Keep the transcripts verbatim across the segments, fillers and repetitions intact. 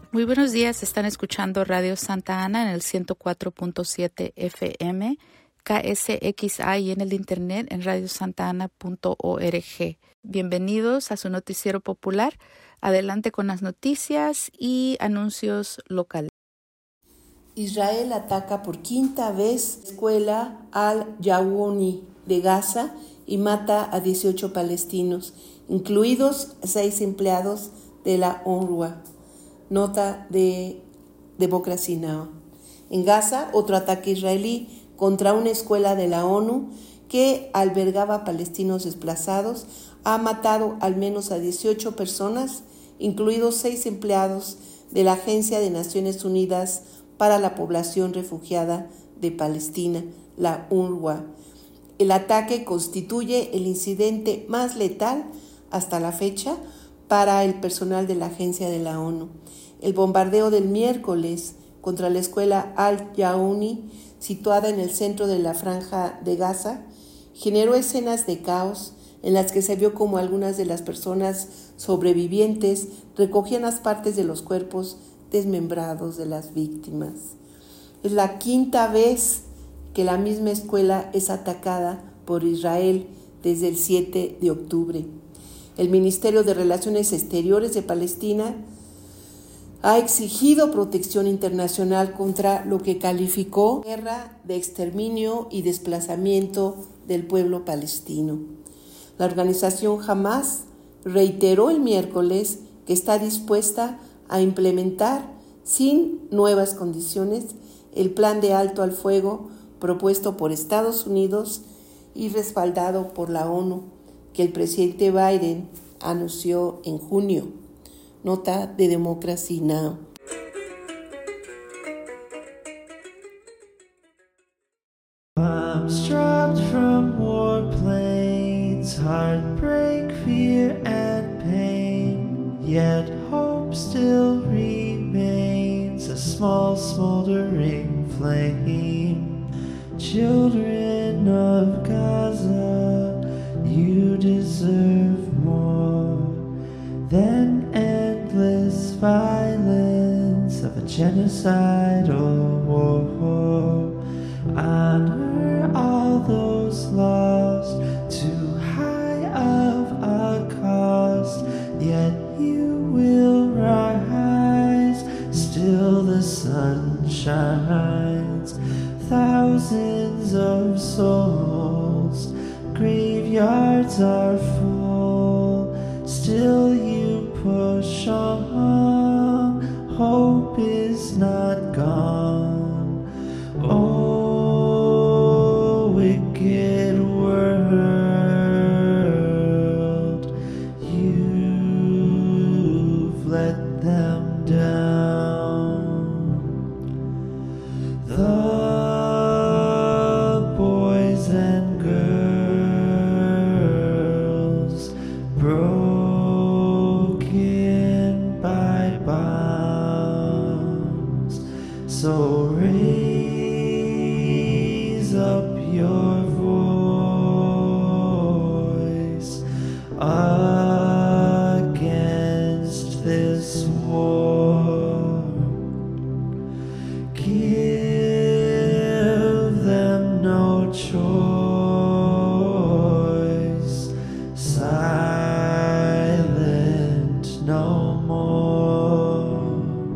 Muy buenos días, están escuchando Radio Santa Ana en el ciento cuatro punto siete F M, K S X A y en el internet en radio santa ana punto org. Bienvenidos a su noticiero popular. Adelante con las noticias y anuncios locales. Israel ataca por quinta vez la escuela Al-Jawouni de Gaza y mata a dieciocho palestinos, incluidos seis empleados de la UNRWA. Nota de Democracy Now! En Gaza, otro ataque israelí contra una escuela de la ONU que albergaba palestinos desplazados ha matado al menos a dieciocho personas, incluidos seis empleados de la Agencia de Naciones Unidas para la Población Refugiada de Palestina, la UNRWA. El ataque constituye el incidente más letal hasta la fecha para el personal de la agencia de la ONU. El bombardeo del miércoles contra la escuela Al-Jawouni, situada en el centro de la Franja de Gaza, generó escenas de caos en las que se vio como algunas de las personas sobrevivientes recogían las partes de los cuerpos desmembrados de las víctimas. Es la quinta vez que la misma escuela es atacada por Israel desde el siete de octubre. El Ministerio de Relaciones Exteriores de Palestina ha exigido protección internacional contra lo que calificó guerra de exterminio y desplazamiento del pueblo palestino. La organización Hamas reiteró el miércoles que está dispuesta a implementar sin nuevas condiciones el plan de alto al fuego propuesto por Estados Unidos y respaldado por la ONU, que el presidente Biden anunció en junio. Nota de Democracy Now! Bombs dropped from warplanes, heartbreak, fear, and pain. Yet hope still remains, a small smoldering flame. Children of Gaza, you deserve more than endless violence of a genocidal war. Honor all those lost, too high of a cost, yet you will rise, still the sun shines. Thousands of souls, graveyards are full, still you push on, hope is not gone. Oh, wicked world, you've let them down. The boys and girls broken by bombs, so raise up your voice against this war. Give them no choice, silent no more.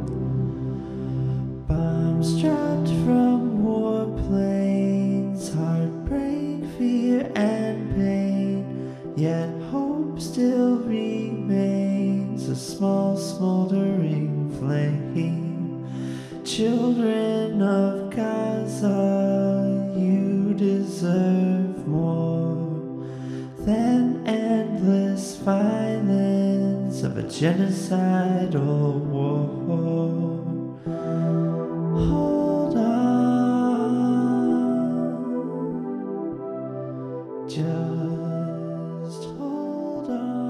Bombs dropped from warplanes, heartbreak, fear, and pain. Yet hope still remains, a small smoldering flame. Children of Gaza, you deserve more than endless violence of a genocidal war. Hold on, just hold on.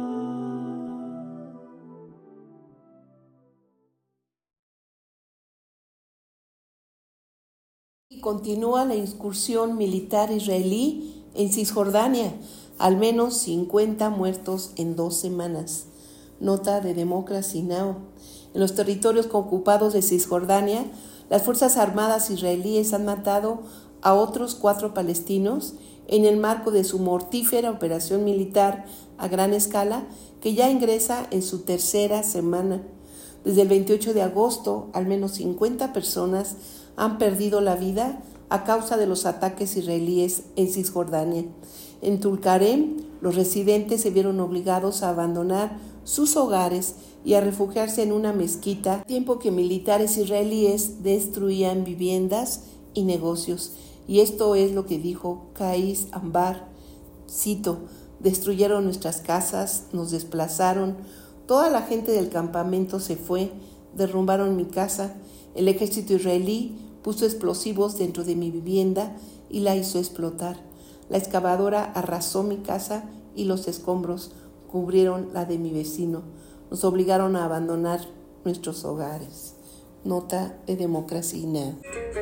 Y continúa la incursión militar israelí en Cisjordania, al menos cincuenta muertos en dos semanas. Nota de Democracy Now! En los territorios ocupados de Cisjordania, las Fuerzas Armadas israelíes han matado a otros cuatro palestinos en el marco de su mortífera operación militar a gran escala que ya ingresa en su tercera semana. Desde el veintiocho de agosto, al menos cincuenta personas han perdido la vida a causa de los ataques israelíes en Cisjordania. En Tulkarem, los residentes se vieron obligados a abandonar sus hogares y a refugiarse en una mezquita, al tiempo que militares israelíes destruían viviendas y negocios. Y esto es lo que dijo Qais Ambar, cito: destruyeron nuestras casas, nos desplazaron, toda la gente del campamento se fue, derrumbaron mi casa, el ejército israelí puso explosivos dentro de mi vivienda y la hizo explotar. La excavadora arrasó mi casa y los escombros cubrieron la de mi vecino. Nos obligaron a abandonar nuestros hogares. Nota de Democracy Now!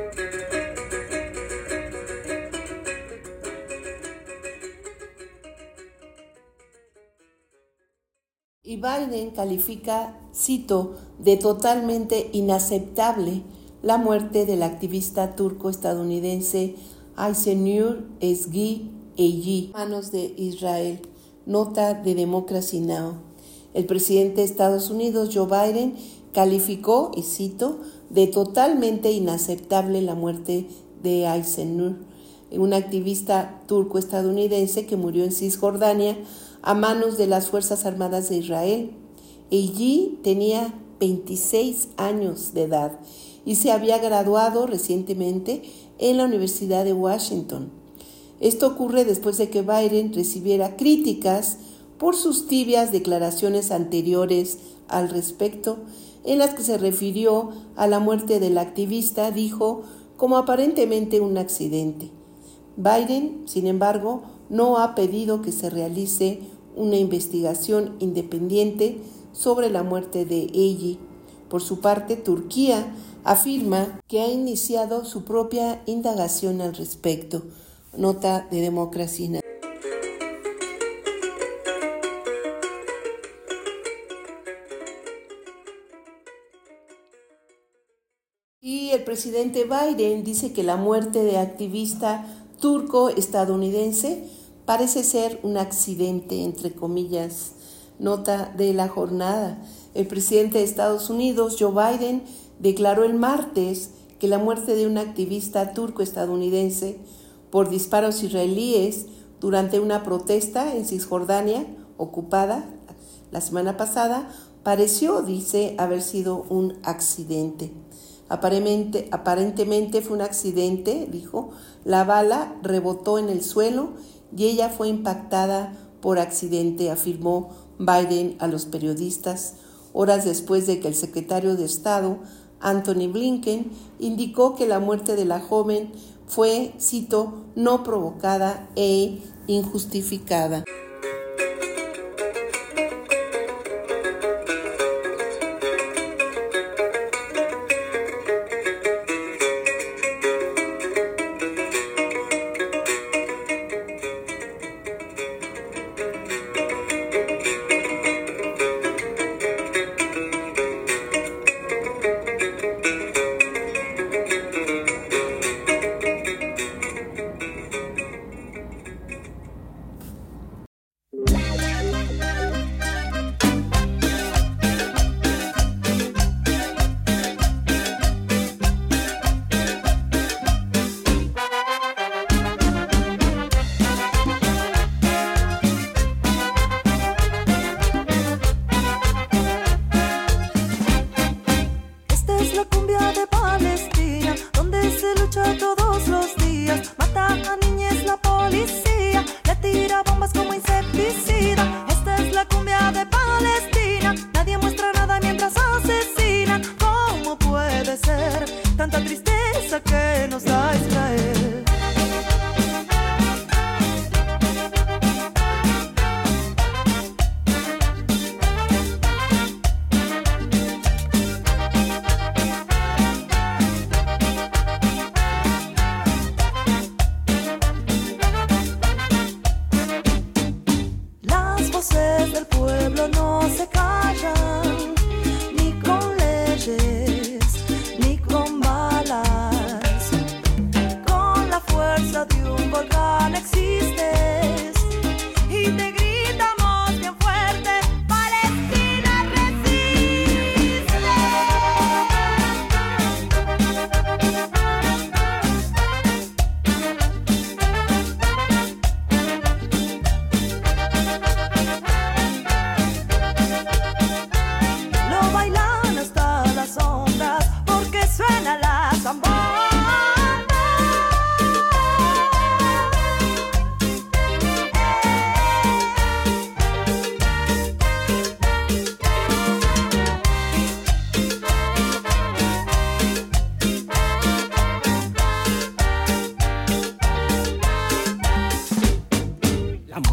Y Biden califica, cito, de totalmente inaceptable la muerte del activista turco-estadounidense Aysenur Ezgi Eji, manos de Israel. Nota de Democracy Now! El presidente de Estados Unidos, Joe Biden, calificó, y cito, de totalmente inaceptable la muerte de Aysenur, un activista turco-estadounidense que murió en Cisjordania a manos de las Fuerzas Armadas de Israel. Eji tenía veintiséis años de edad y se había graduado recientemente en la Universidad de Washington. Esto ocurre después de que Biden recibiera críticas por sus tibias declaraciones anteriores al respecto, en las que se refirió a la muerte del activista, dijo, como aparentemente un accidente. Biden, sin embargo, no ha pedido que se realice una investigación independiente sobre la muerte de Eji. Por su parte, Turquía afirma que ha iniciado su propia indagación al respecto. Nota de Democracy Now! Y el presidente Biden dice que la muerte de activista turco-estadounidense parece ser un accidente, entre comillas. Nota de la jornada. El presidente de Estados Unidos, Joe Biden, declaró el martes que la muerte de un activista turco-estadounidense por disparos israelíes durante una protesta en Cisjordania, ocupada la semana pasada, pareció, dice, haber sido un accidente. Aparentemente, aparentemente fue un accidente, dijo. La bala rebotó en el suelo y ella fue impactada por accidente, afirmó Biden a los periodistas, horas después de que el secretario de Estado, Antony Blinken, indicó que la muerte de la joven fue, cito, no provocada e injustificada.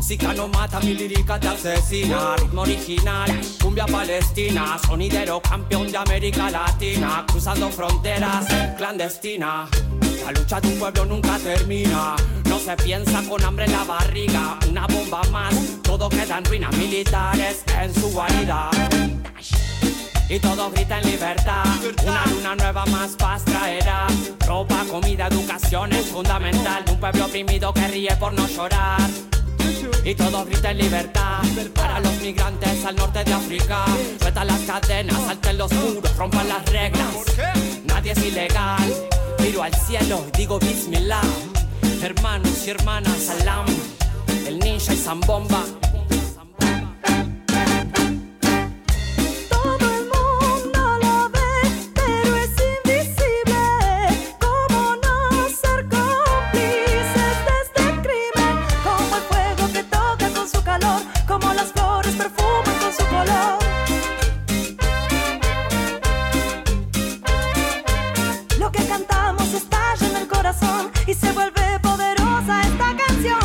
música no mata, mi lírica te asesina. Ritmo original, cumbia palestina. Sonidero campeón de América Latina. Cruzando fronteras, clandestina. La lucha de un pueblo nunca termina. No se piensa con hambre en la barriga. Una bomba más, todo queda en ruinas. Militares en su guarida. Y todos gritan libertad. Una luna nueva más paz traerá. Ropa, comida, educación es fundamental. Un pueblo oprimido que ríe por no llorar. Y todos gritan libertad. Para los migrantes al norte de África. Sueltan las cadenas, salten los muros, rompan las reglas. Nadie es ilegal. Miro al cielo y digo Bismillah. Hermanos y hermanas, salam. El ninja y Zambomba. Y se vuelve poderosa esta canción.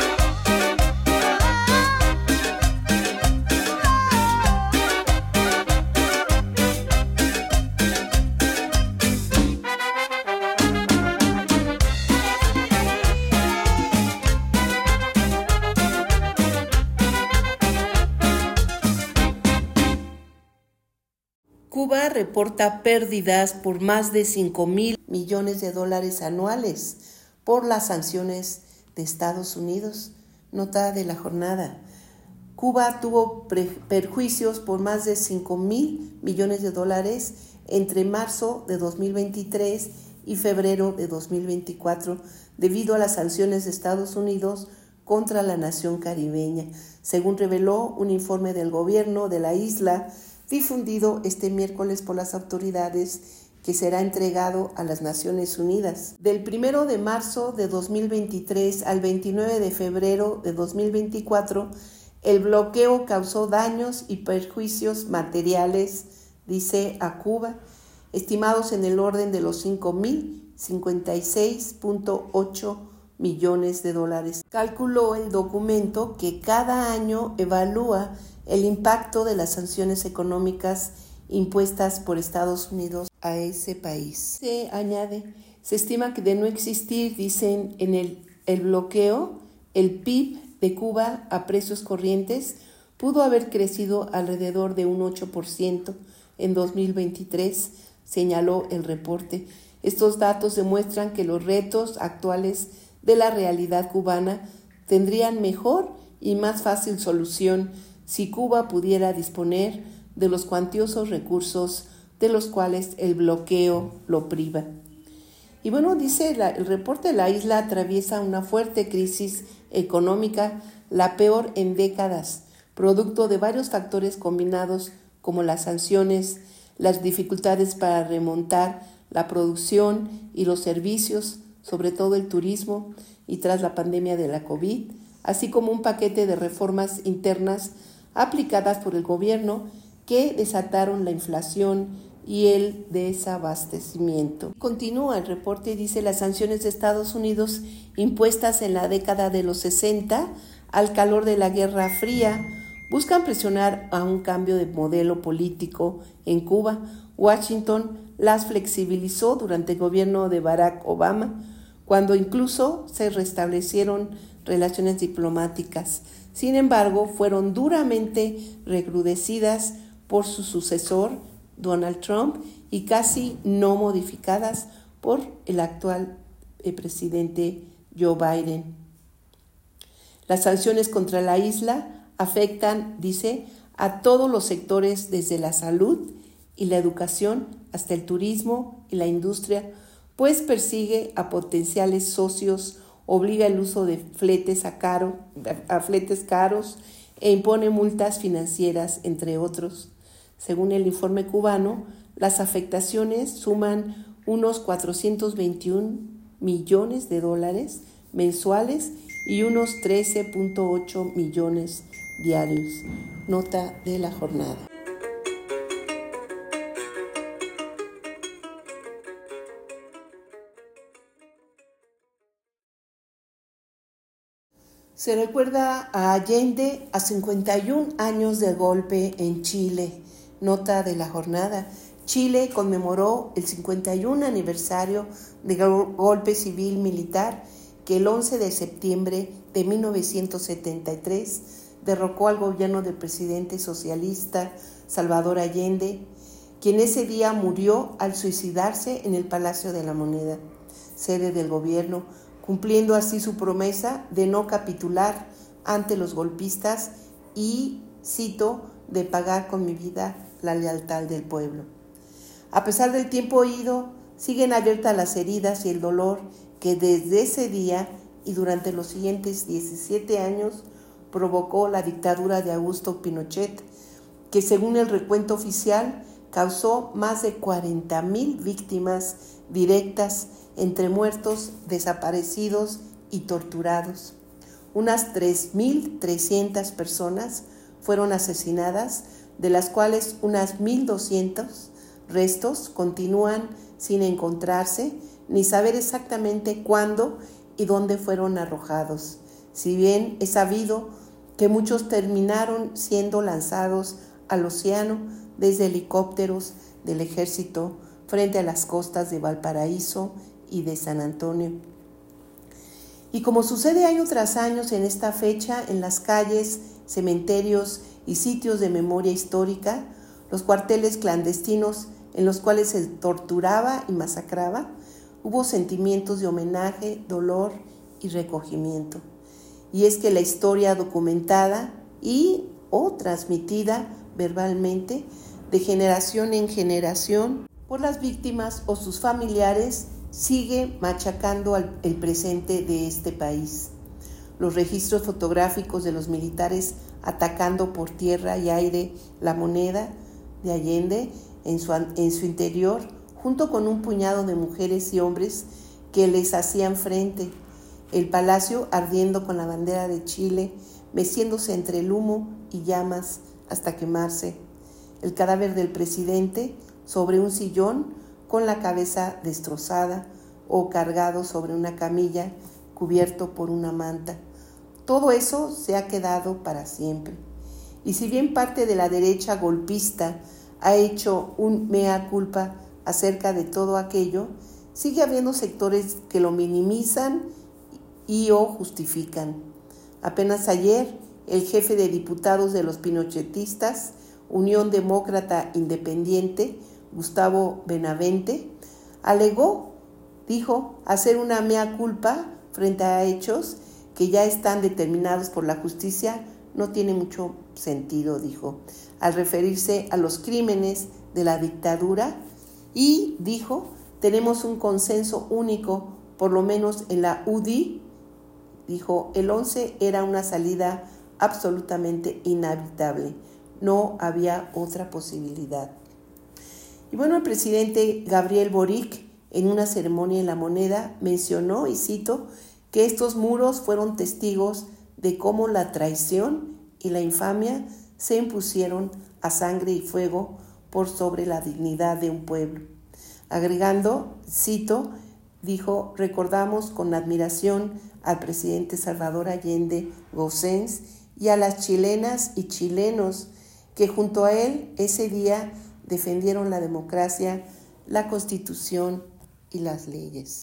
Cuba reporta pérdidas por más de cinco mil millones de dólares anuales por las sanciones de Estados Unidos. Nota de la jornada. Cuba tuvo perjuicios por más de cinco mil millones de dólares entre marzo de dos mil veintitrés y febrero de dos mil veinticuatro debido a las sanciones de Estados Unidos contra la nación caribeña, según reveló un informe del gobierno de la isla difundido este miércoles por las autoridades, que será entregado a las Naciones Unidas. Del primero de marzo de dos mil veintitrés al veintinueve de febrero de dos mil veinticuatro, el bloqueo causó daños y perjuicios materiales, dice a Cuba, estimados en el orden de los cinco mil cincuenta y seis punto ocho millones de dólares. Calculó el documento que cada año evalúa el impacto de las sanciones económicas impuestas por Estados Unidos a ese país. Se añade, se estima que de no existir, dicen, en el, el bloqueo, el P I B de Cuba a precios corrientes pudo haber crecido alrededor de un ocho por ciento en dos mil veintitrés, señaló el reporte. Estos datos demuestran que los retos actuales de la realidad cubana tendrían mejor y más fácil solución si Cuba pudiera disponer de los cuantiosos recursos de los cuales el bloqueo lo priva. Y bueno, dice la, el reporte, la isla atraviesa una fuerte crisis económica, la peor en décadas, producto de varios factores combinados como las sanciones, las dificultades para remontar la producción y los servicios, sobre todo el turismo, y tras la pandemia de la COVID, así como un paquete de reformas internas aplicadas por el gobierno que desataron la inflación y el desabastecimiento. Continúa el reporte y dice: las sanciones de Estados Unidos impuestas en la década de los sesenta al calor de la Guerra Fría buscan presionar a un cambio de modelo político en Cuba. Washington las flexibilizó durante el gobierno de Barack Obama, cuando incluso se restablecieron relaciones diplomáticas. Sin embargo, fueron duramente recrudecidas por su sucesor, Donald Trump, y casi no modificadas por el actual eh, presidente Joe Biden. Las sanciones contra la isla afectan, dice, a todos los sectores, desde la salud y la educación hasta el turismo y la industria, pues persigue a potenciales socios, obliga el uso de fletes a, caro, a fletes caros e impone multas financieras, entre otros. Según el informe cubano, las afectaciones suman unos cuatrocientos veintiún millones de dólares mensuales y unos trece punto ocho millones diarios. Nota de la jornada. Se recuerda a Allende a cincuenta y un años del golpe en Chile. Nota de la jornada. Chile conmemoró el cincuenta y un aniversario del golpe civil militar que el once de septiembre de mil novecientos setenta y tres derrocó al gobierno del presidente socialista Salvador Allende, quien ese día murió al suicidarse en el Palacio de la Moneda, sede del gobierno, cumpliendo así su promesa de no capitular ante los golpistas y, cito, de pagar con mi vida la lealtad del pueblo. A pesar del tiempo ido, siguen abiertas las heridas y el dolor que desde ese día y durante los siguientes diecisiete años provocó la dictadura de Augusto Pinochet, que según el recuento oficial causó más de cuarenta mil víctimas directas entre muertos, desaparecidos y torturados. Unas tres mil trescientas personas fueron asesinadas, de las cuales unas mil doscientos restos continúan sin encontrarse ni saber exactamente cuándo y dónde fueron arrojados. Si bien es sabido que muchos terminaron siendo lanzados al océano desde helicópteros del ejército frente a las costas de Valparaíso y de San Antonio. Y como sucede año tras año en esta fecha, en las calles, cementerios y sitios de memoria histórica, los cuarteles clandestinos en los cuales se torturaba y masacraba, hubo sentimientos de homenaje, dolor y recogimiento. Y es que la historia documentada y o transmitida verbalmente de generación en generación por las víctimas o sus familiares sigue machacando al, el presente de este país. Los registros fotográficos de los militares atacando por tierra y aire la moneda de Allende en su, en su interior, junto con un puñado de mujeres y hombres que les hacían frente, el palacio ardiendo con la bandera de Chile, meciéndose entre el humo y llamas hasta quemarse, el cadáver del presidente sobre un sillón con la cabeza destrozada o cargado sobre una camilla cubierto por una manta. Todo eso se ha quedado para siempre. Y si bien parte de la derecha golpista ha hecho un mea culpa acerca de todo aquello, sigue habiendo sectores que lo minimizan y o justifican. Apenas ayer, el jefe de diputados de los pinochetistas, Unión Demócrata Independiente, Gustavo Benavente, alegó, dijo, hacer una mea culpa frente a hechos que ya están determinados por la justicia no tiene mucho sentido, dijo, al referirse a los crímenes de la dictadura y dijo, tenemos un consenso único, por lo menos en la U D I, dijo, el once era una salida absolutamente inhabitable, no había otra posibilidad. Y bueno, el presidente Gabriel Boric, en una ceremonia en La Moneda, mencionó, y cito, que estos muros fueron testigos de cómo la traición y la infamia se impusieron a sangre y fuego por sobre la dignidad de un pueblo. Agregando, cito, dijo, recordamos con admiración al presidente Salvador Allende Gossens y a las chilenas y chilenos que junto a él ese día defendieron la democracia, la Constitución y las leyes.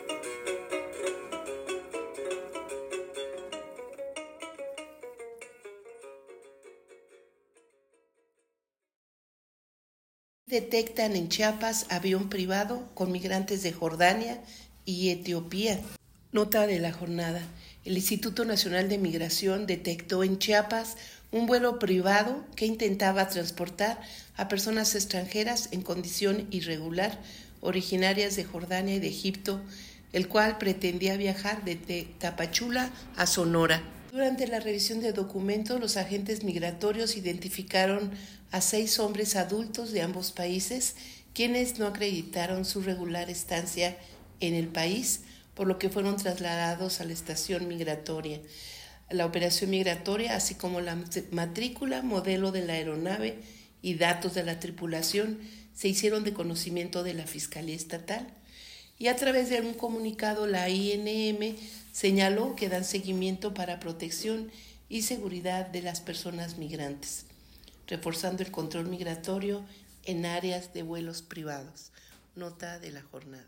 Detectan en Chiapas avión privado con migrantes de Jordania y Etiopía. Nota de la jornada. El Instituto Nacional de Migración detectó en Chiapas un vuelo privado que intentaba transportar a personas extranjeras en condición irregular, originarias de Jordania y de Egipto, el cual pretendía viajar desde Tapachula a Sonora. Durante la revisión de documentos, los agentes migratorios identificaron a seis hombres adultos de ambos países, quienes no acreditaron su regular estancia en el país, por lo que fueron trasladados a la estación migratoria. La operación migratoria, así como la matrícula, modelo de la aeronave y datos de la tripulación, se hicieron de conocimiento de la Fiscalía Estatal. Y a través de un comunicado, la I N M Señaló que dan seguimiento para protección y seguridad de las personas migrantes, reforzando el control migratorio en áreas de vuelos privados. Nota de la jornada.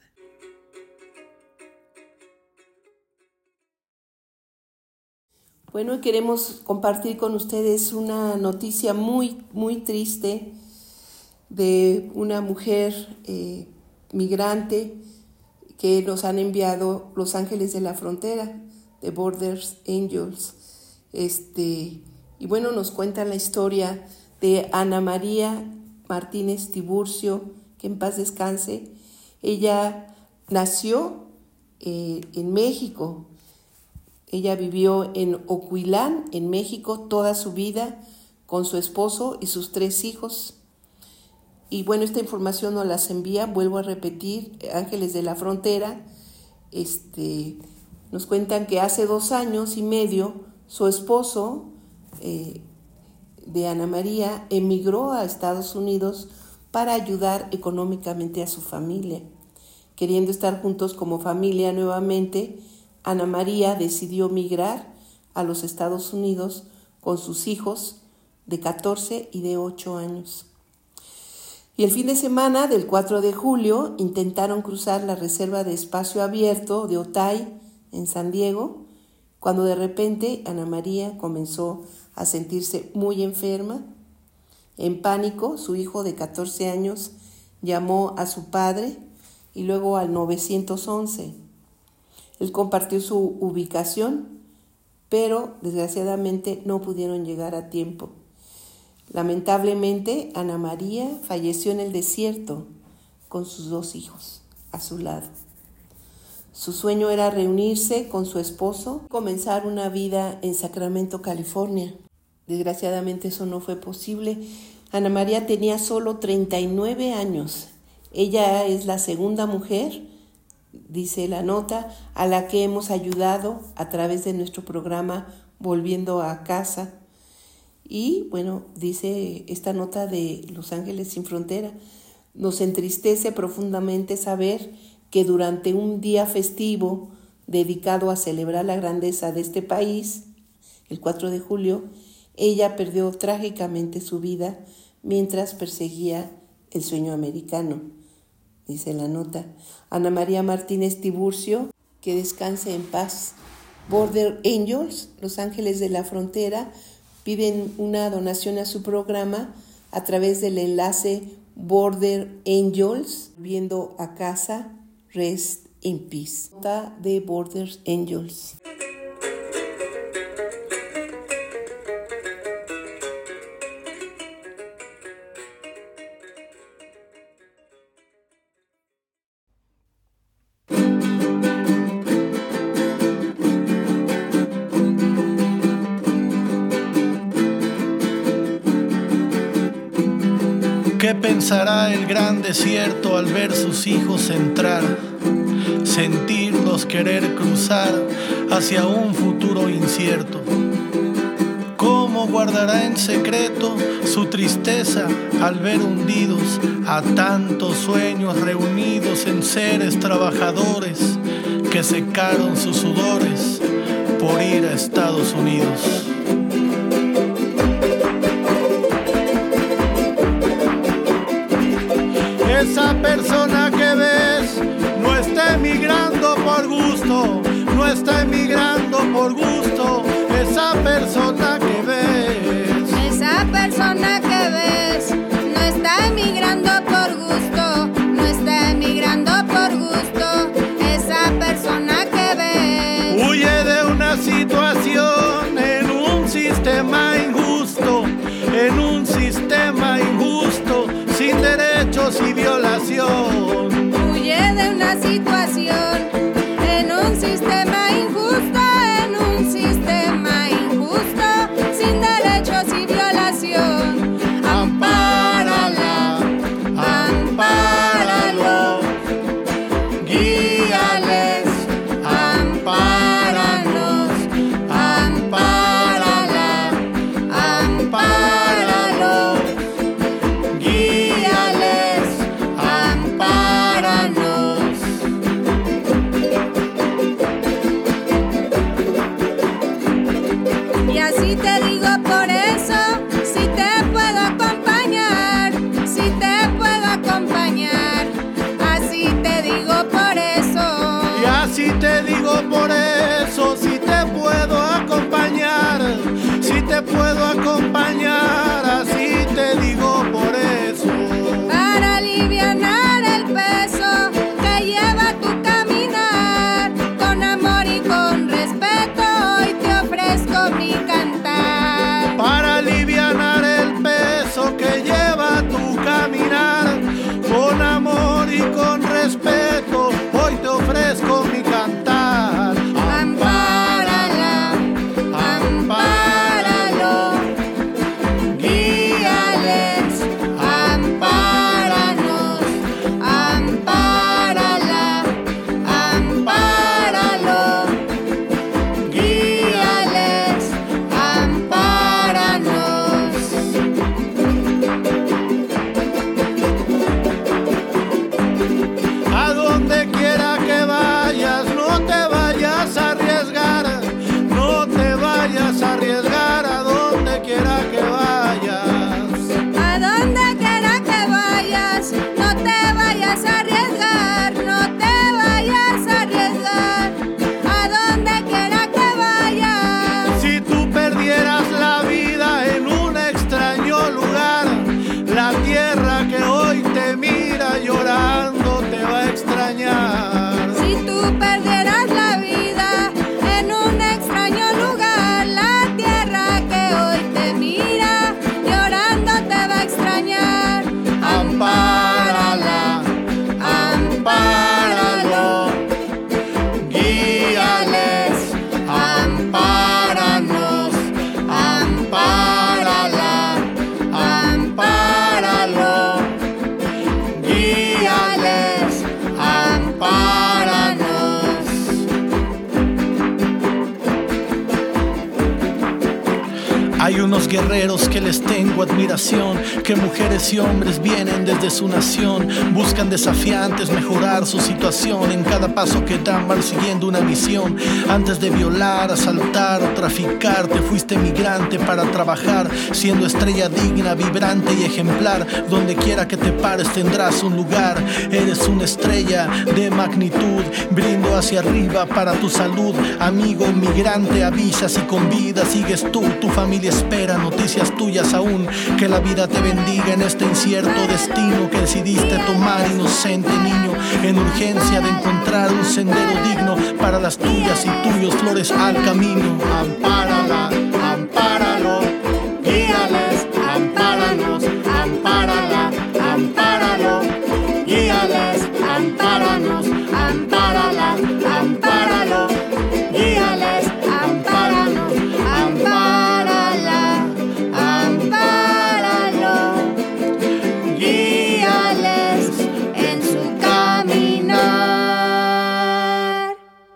Bueno, queremos compartir con ustedes una noticia muy, muy triste de una mujer eh, migrante que nos han enviado Los Ángeles de la Frontera, de Border Angels. Este, y bueno, nos cuenta la historia de Ana María Martínez Tiburcio, que en paz descanse. Ella nació eh, en México. Ella vivió en Ocuilán, en México, toda su vida con su esposo y sus tres hijos. Y bueno, esta información nos las envía, vuelvo a repetir, Ángeles de la Frontera. Este, nos cuentan que hace dos años y medio su esposo eh, de Ana María emigró a Estados Unidos para ayudar económicamente a su familia. Queriendo estar juntos como familia nuevamente, Ana María decidió migrar a los Estados Unidos con sus hijos de catorce y de ocho años. Y el fin de semana del cuatro de julio intentaron cruzar la reserva de espacio abierto de Otay en San Diego, cuando de repente Ana María comenzó a sentirse muy enferma. En pánico, su hijo de catorce años llamó a su padre y luego al nueve once. Él compartió su ubicación, pero desgraciadamente no pudieron llegar a tiempo. Lamentablemente, Ana María falleció en el desierto con sus dos hijos a su lado. Su sueño era reunirse con su esposo y comenzar una vida en Sacramento, California. Desgraciadamente eso no fue posible. Ana María tenía solo treinta y nueve años. Ella es la segunda mujer, dice la nota, a la que hemos ayudado a través de nuestro programa Volviendo a Casa. Y bueno, dice esta nota de Los Ángeles Sin Frontera, nos entristece profundamente saber que durante un día festivo dedicado a celebrar la grandeza de este país, el cuatro de julio, ella perdió trágicamente su vida mientras perseguía el sueño americano, dice la nota. Ana María Martínez Tiburcio, que descanse en paz. Border Angels, Los Ángeles de la Frontera, piden una donación a su programa a través del enlace Border Angels, viendo a casa, rest in peace. Nota de Border Angels. ¿Qué pensará el gran desierto al ver sus hijos entrar? Sentirlos querer cruzar hacia un futuro incierto. ¿Cómo guardará en secreto su tristeza al ver hundidos a tantos sueños reunidos en seres trabajadores que secaron sus sudores por ir a Estados Unidos? Esa persona que ves no está emigrando por gusto, no está emigrando por gusto. Esa persona que ves, esa persona que ves, no está emigrando por gusto, no está emigrando por gusto. Esa persona que ves huye de una situación en un sistema injusto, en un sistema injusto, sin derechos y violación. Huye de una situación en un sistema injusto, en un sistema injusto, sin derechos y violación. Ampárala, ampáralo, guíales, ampáranos, ampárala, ampáralo, guíales, ampáranos. Y así te digo por eso, si te puedo acompañar, si te puedo acompañar, así te digo por eso. Y así te digo por eso, si te puedo acompañar, si te puedo acompañar, así te digo por eso. Para alivianar el peso que lleva tu caminar, con amor y con respeto hoy te ofrezco mi cantar. Para alivianar el peso que lleva tu caminar, con amor y con respeto hoy te ofrezco mi cantar. Ampárala, ampáralo, guíales, ampáranos, ampárala, ampáralo, guíales, ampáranos. A donde quiera que vayas, no te vayas a arriesgar, no te vayas a arriesgar a donde quiera que vayas. A donde quiera que vayas, no te vayas a arriesgar, no te vayas a arriesgar. A donde quiera que vayas. Si tú perdieras la vida en un extraño lugar, la tierra que hoy te mira llorando te va a extrañar. Si tú perdieras la vida en un extraño lugar, la tierra que hoy te mira llorando te va a extrañar. Ampárala, ampáralo, guíales, ampáranos, ampárala, ampáralo, guíales, ampáranos. Hay unos guerreros que les tengo admiración, que mujeres y hombres vienen desde su nación, buscan desafiantes mejorar su situación, en cada paso que dan van siguiendo una misión. Antes de violar, asaltar o traficar, te fuiste migrante para trabajar, siendo estrella digna, vibrante y ejemplar. Donde quiera que te pares tendrás un lugar, eres una estrella de magnitud, brindo hacia arriba para tu salud. Amigo migrante, avisas y con vida sigues tú, tu familia espera noticias tuyas aún. Que la vida te bendiga en este incierto destino que decidiste tomar, inocente niño, en urgencia de encontrar un sendero digno para las tuyas y tuyos, flores al camino. Ampárala, ampáralo, guíales, ampáranos, ampárala, ampáralo, guíales, ampáranos, ampárala, ampáralo, guíales, ampáranos, ampárala, ampáralo, guíales en su caminar.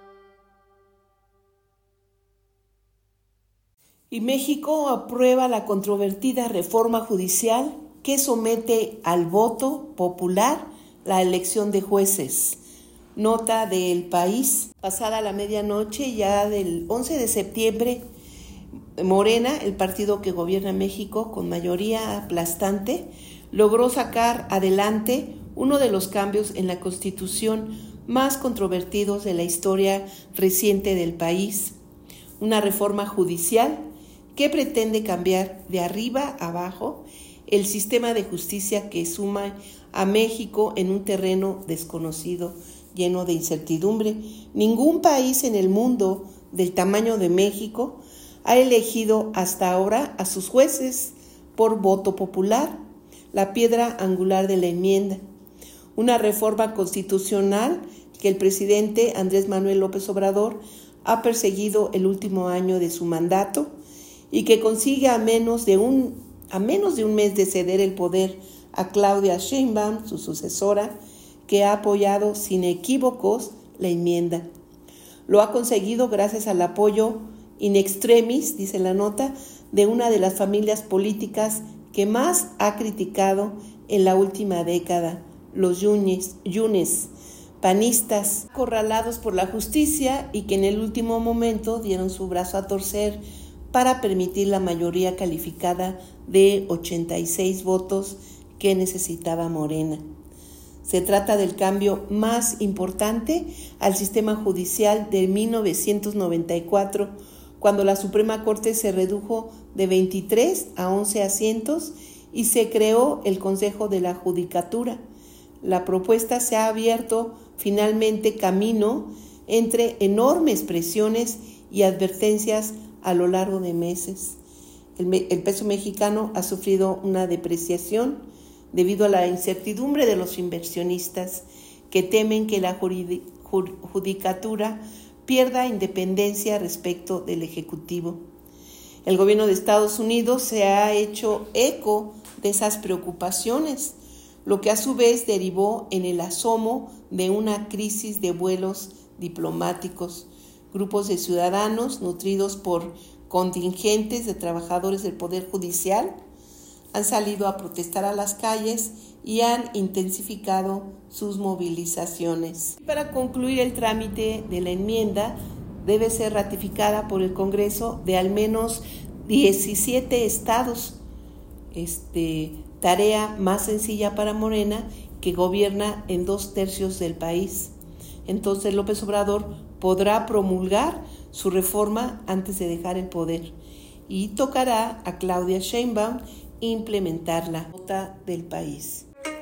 Y México aprueba la controvertida reforma judicial que somete al voto popular la elección de jueces. Nota del País. Pasada la medianoche ya del once de septiembre, Morena, el partido que gobierna México con mayoría aplastante, logró sacar adelante uno de los cambios en la Constitución más controvertidos de la historia reciente del país. Una reforma judicial que pretende cambiar de arriba a abajo el sistema de justicia que suma a México en un terreno desconocido, lleno de incertidumbre. Ningún país en el mundo del tamaño de México ha elegido hasta ahora a sus jueces por voto popular, la piedra angular de la enmienda. Una reforma constitucional que el presidente Andrés Manuel López Obrador ha perseguido el último año de su mandato y que consigue a menos de un, a menos de un mes de ceder el poder a Claudia Sheinbaum, su sucesora, que ha apoyado sin equívocos la enmienda. Lo ha conseguido gracias al apoyo in extremis, dice la nota, de una de las familias políticas que más ha criticado en la última década, los Yunes, Yunes, panistas acorralados por la justicia y que en el último momento dieron su brazo a torcer para permitir la mayoría calificada de ochenta y seis votos que necesitaba Morena. Se trata del cambio más importante al sistema judicial de mil novecientos noventa y cuatro, cuando la Suprema Corte se redujo de veintitrés a once asientos y se creó el Consejo de la Judicatura. La propuesta se ha abierto finalmente camino entre enormes presiones y advertencias a lo largo de meses. El, me- el peso mexicano ha sufrido una depreciación debido a la incertidumbre de los inversionistas que temen que la juridi- jur- judicatura pierda independencia respecto del Ejecutivo. El gobierno de Estados Unidos se ha hecho eco de esas preocupaciones, lo que a su vez derivó en el asomo de una crisis de vuelos diplomáticos. Grupos de ciudadanos nutridos por contingentes de trabajadores del Poder Judicial han salido a protestar a las calles y han intensificado sus movilizaciones. Para concluir el trámite de la enmienda, debe ser ratificada por el Congreso de al menos diecisiete estados. Este, tarea más sencilla para Morena, que gobierna en dos tercios del país. Entonces López Obrador podrá promulgar su reforma antes de dejar el poder y tocará a Claudia Sheinbaum implementar la cuota del país.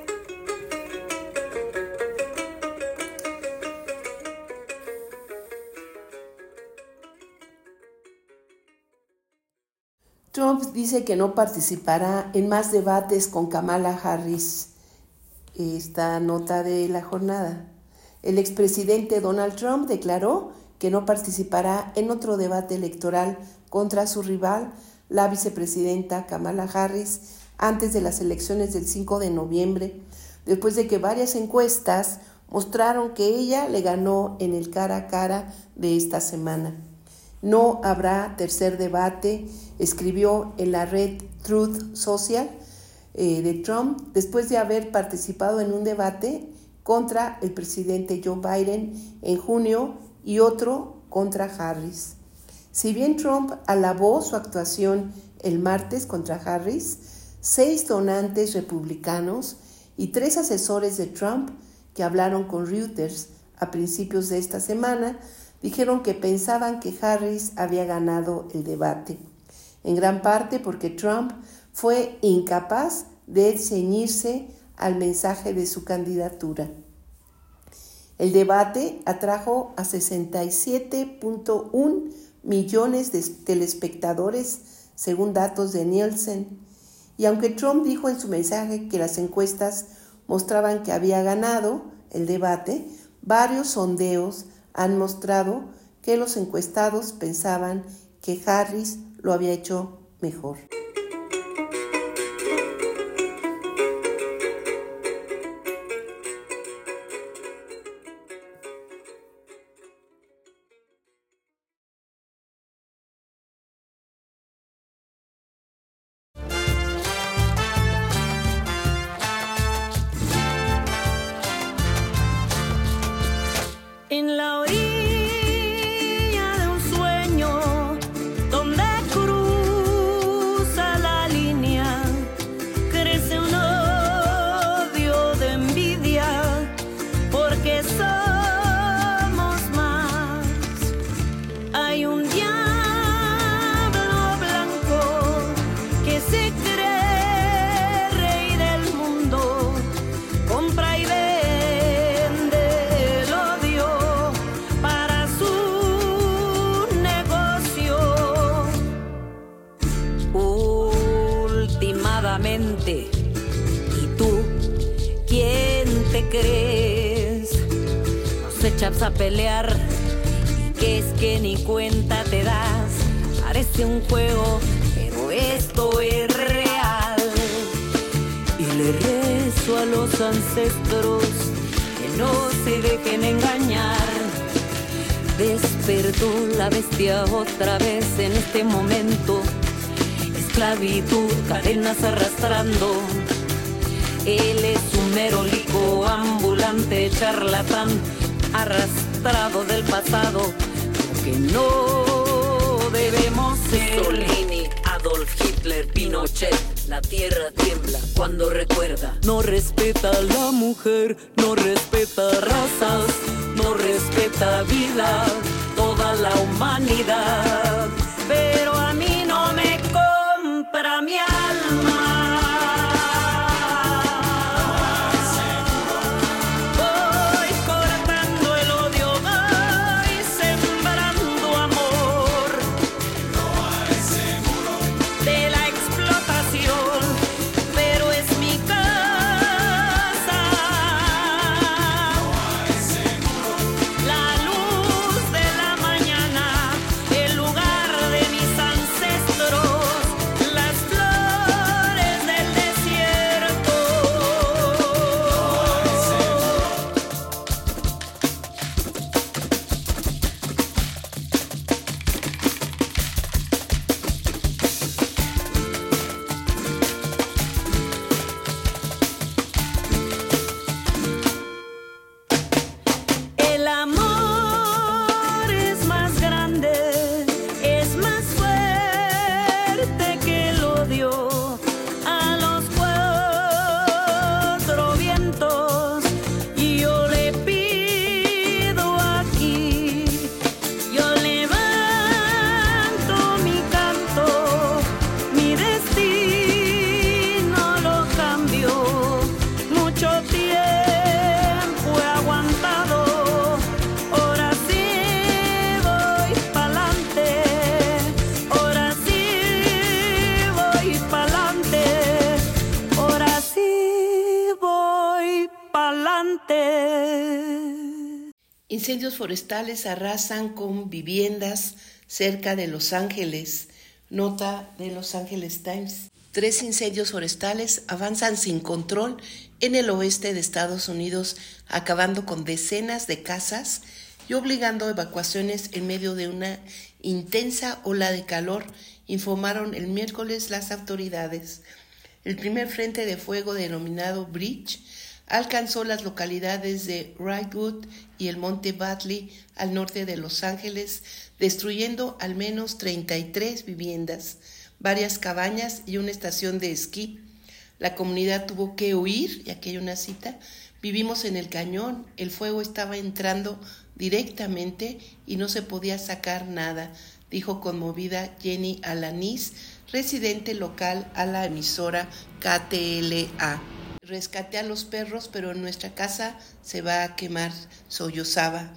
Trump dice que no participará en más debates con Kamala Harris. Esta nota de la jornada. El expresidente Donald Trump declaró que no participará en otro debate electoral contra su rival, la vicepresidenta Kamala Harris, antes de las elecciones del cinco de noviembre, después de que varias encuestas mostraron que ella le ganó en el cara a cara de esta semana. No habrá tercer debate, escribió en la red Truth Social eh, de Trump, después de haber participado en un debate contra el presidente Joe Biden en junio y otro contra Harris. Si bien Trump alabó su actuación el martes contra Harris, seis donantes republicanos y tres asesores de Trump que hablaron con Reuters a principios de esta semana dijeron que pensaban que Harris había ganado el debate, en gran parte porque Trump fue incapaz de ceñirse al mensaje de su candidatura. El debate atrajo a sesenta y siete punto uno millones de telespectadores, según datos de Nielsen, y aunque Trump dijo en su mensaje que las encuestas mostraban que había ganado el debate, varios sondeos han mostrado que los encuestados pensaban que Harris lo había hecho mejor. En la orilla de un sueño donde cruza la línea, crece un odio de envidia porque somos más. Hay un diablo blanco que se cree rey del mundo, compra y vende ¿Y tú quién te crees? Nos echas a pelear y que es que ni cuenta te das. Parece un juego, pero esto es real. Y le rezo a los ancestros que no se dejen engañar. Despertó la bestia otra vez en este momento. Esclavitud, cadenas arrastrando. Él es un merólico ambulante, charlatán, arrastrado del pasado, lo que no debemos ser. Pinochet. La tierra tiembla cuando recuerda. No respeta a la mujer, no respeta razas, no respeta vida, toda la humanidad. Pero a mí no me compra mi alma. Incendios forestales arrasan con viviendas cerca de Los Ángeles. Nota de Los Angeles Times. Tres incendios forestales avanzan sin control en el oeste de Estados Unidos, acabando con decenas de casas y obligando evacuaciones en medio de una intensa ola de calor, informaron el miércoles las autoridades. El primer frente de fuego, denominado Bridge, alcanzó las localidades de Wrightwood y el Monte Batley al norte de Los Ángeles, destruyendo al menos treinta y tres viviendas, varias cabañas y una estación de esquí. La comunidad tuvo que huir, y aquí hay una cita: vivimos en el cañón, el fuego estaba entrando directamente y no se podía sacar nada, dijo conmovida Jenny Alanis, residente local a la emisora K T L A. Rescaté a los perros, pero en nuestra casa se va a quemar, sollozaba.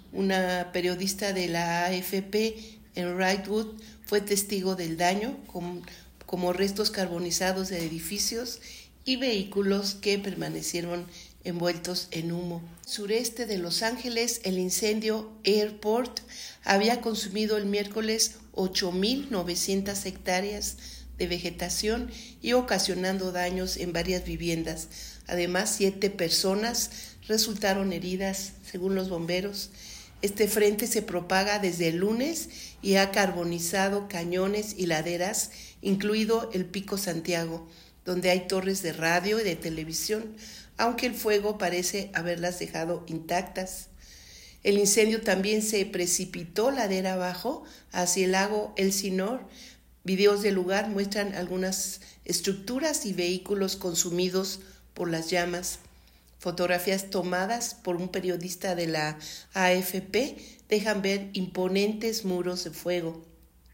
Una periodista de la A F P en Wrightwood fue testigo del daño, con, como restos carbonizados de edificios y vehículos que permanecieron envueltos en humo. Sureste de Los Ángeles, el incendio Airport había consumido el miércoles ocho mil novecientas hectáreas de vegetación y ocasionando daños en varias viviendas. Además, siete personas resultaron heridas, según los bomberos. Este frente se propaga desde el lunes y ha carbonizado cañones y laderas, incluido el Pico Santiago, donde hay torres de radio y de televisión, aunque el fuego parece haberlas dejado intactas. El incendio también se precipitó ladera abajo hacia el lago Elsinore. Videos del lugar muestran algunas estructuras y vehículos consumidos por las llamas. Fotografías tomadas por un periodista de la A F P dejan ver imponentes muros de fuego.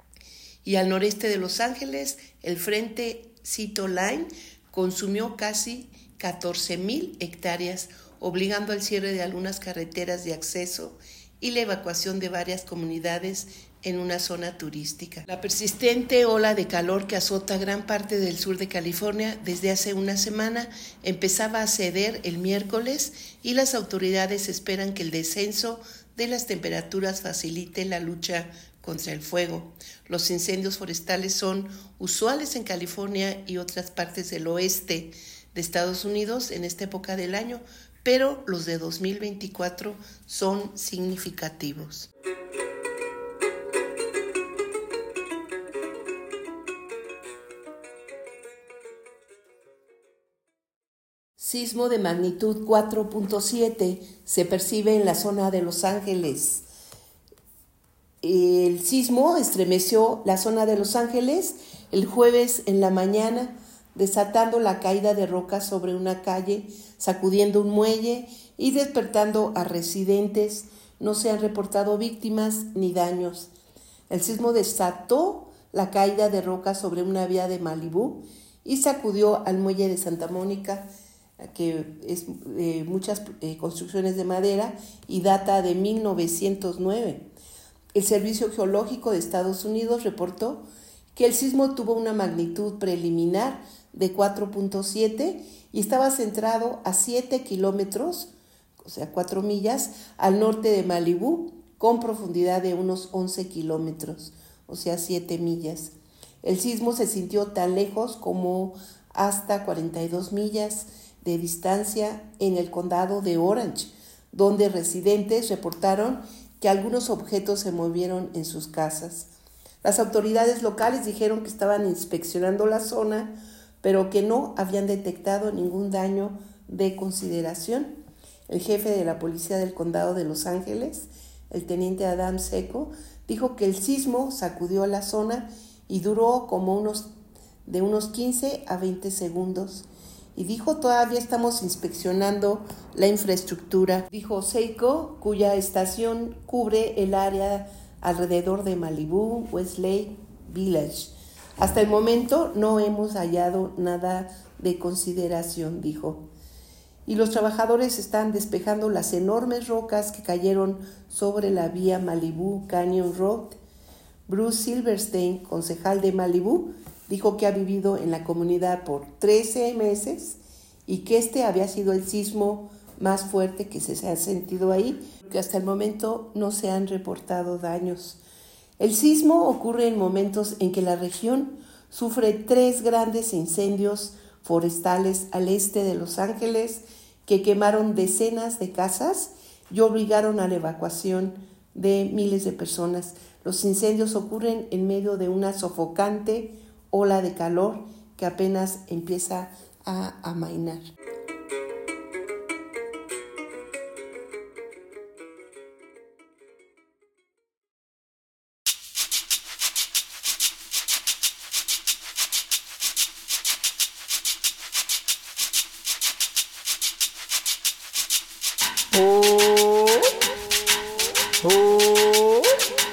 Y al noreste de Los Ángeles, el frente Cito Line consumió casi catorce mil hectáreas, obligando al cierre de algunas carreteras de acceso y la evacuación de varias comunidades en una zona turística. La persistente ola de calor que azota gran parte del sur de California desde hace una semana empezaba a ceder el miércoles y las autoridades esperan que el descenso de las temperaturas facilite la lucha contra el fuego. Los incendios forestales son usuales en California y otras partes del oeste de Estados Unidos en esta época del año, pero los de dos mil veinticuatro son significativos. Sismo de magnitud cuatro punto siete se percibe en la zona de Los Ángeles. El sismo estremeció la zona de Los Ángeles el jueves en la mañana, desatando la caída de rocas sobre una calle, sacudiendo un muelle y despertando a residentes. No se han reportado víctimas ni daños. El sismo desató la caída de rocas sobre una vía de Malibú y sacudió al muelle de Santa Mónica, que es eh, muchas eh, construcciones de madera y data de mil novecientos nueve. El Servicio Geológico de Estados Unidos reportó que el sismo tuvo una magnitud preliminar de cuatro punto siete y estaba centrado a siete kilómetros, o sea, cuatro millas, al norte de Malibú, con profundidad de unos once kilómetros, o sea, siete millas. El sismo se sintió tan lejos como hasta cuarenta y dos millas de distancia en el condado de Orange, donde residentes reportaron que algunos objetos se movieron en sus casas. Las autoridades locales dijeron que estaban inspeccionando la zona, pero que no habían detectado ningún daño de consideración. El jefe de la policía del condado de Los Ángeles, el teniente Adam Seco, dijo que el sismo sacudió la zona y duró como unos, de unos quince a veinte segundos. Y dijo, todavía estamos inspeccionando la infraestructura. Dijo Seiko, cuya estación cubre el área alrededor de Malibú, Westlake Village. Hasta el momento no hemos hallado nada de consideración, dijo. Y los trabajadores están despejando las enormes rocas que cayeron sobre la vía Malibú Canyon Road. Bruce Silverstein, concejal de Malibú, dijo que ha vivido en la comunidad por trece meses y que este había sido el sismo más fuerte que se ha sentido ahí, que hasta el momento no se han reportado daños. El sismo ocurre en momentos en que la región sufre tres grandes incendios forestales al este de Los Ángeles que quemaron decenas de casas y obligaron a la evacuación de miles de personas. Los incendios ocurren en medio de una sofocante ola de calor que apenas empieza a amainar. Oh, oh,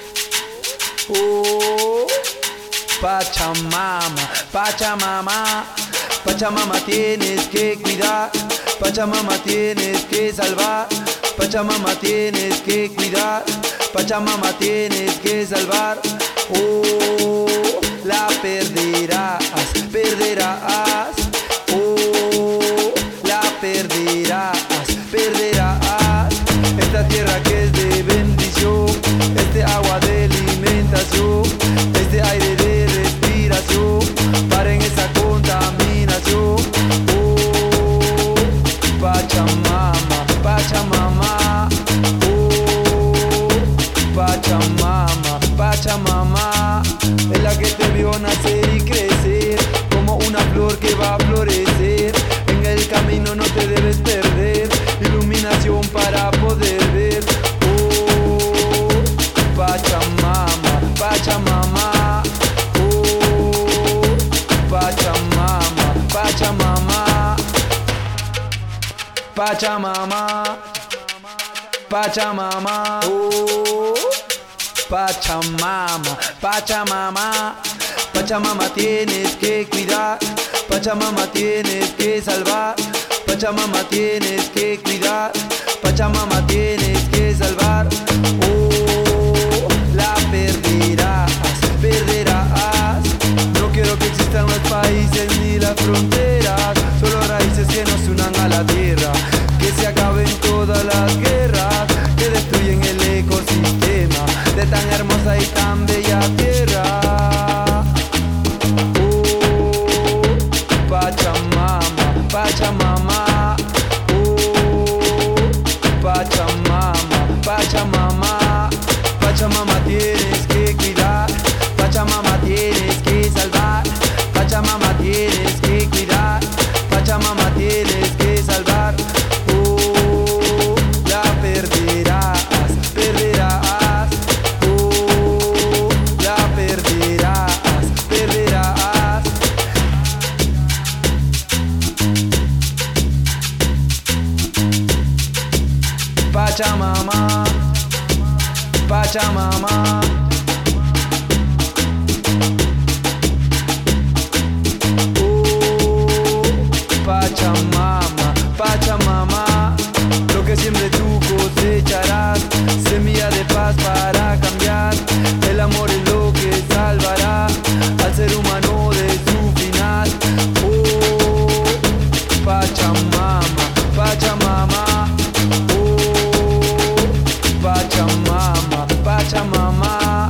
oh, Pachamama, Pachamama, Pachamama tienes que cuidar, Pachamama tienes que salvar, Pachamama tienes que cuidar, Pachamama tienes que salvar. Oh, la perderás, perderás, oh, la perderás, perderás. Esta tierra que es de bendición, este agua de alimentación, este aire de respiración, paren esa contaminación. Oh, Pachamama, Pachamama, oh, Pachamama, Pachamama, es la que te vio nacer y crecer, como una flor que va a florecer. En el camino no te debes perder, iluminación para poder ver. Oh, Pachamama, Pachamama, oh, Pachamama, Pachamama, Pachamama, Pachamama, oh, Pachamama, Pachamama, Pachamama tienes que cuidar, Pachamama tienes que salvar, Pachamama tienes que cuidar, Pachamama tienes que salvar. Oh, la perderás, perderás. No quiero que existan los países ni las fronteras, solo raíces que nos unan a la tierra. Que se acaben todas las guerras que destruyen el ecosistema de tan hermosa y tan bella tierra. Oh, Pachamama, Pachamama, oh, Pachamama, Pachamama, Pachamama tienes que cuidar, Pachamama tienes que salvar, Pachamama tienes que cuidar, Pachamama tienes que salvar. Oh, la Pachamama. Oh, Pachamama, Pachamama, lo que siempre tú cosecharás, semilla de paz para cambiar, el amor es lo que salvará al ser humano de su final. Oh, Pachamama, Pachamama, oh, Pachamama, Pachamama.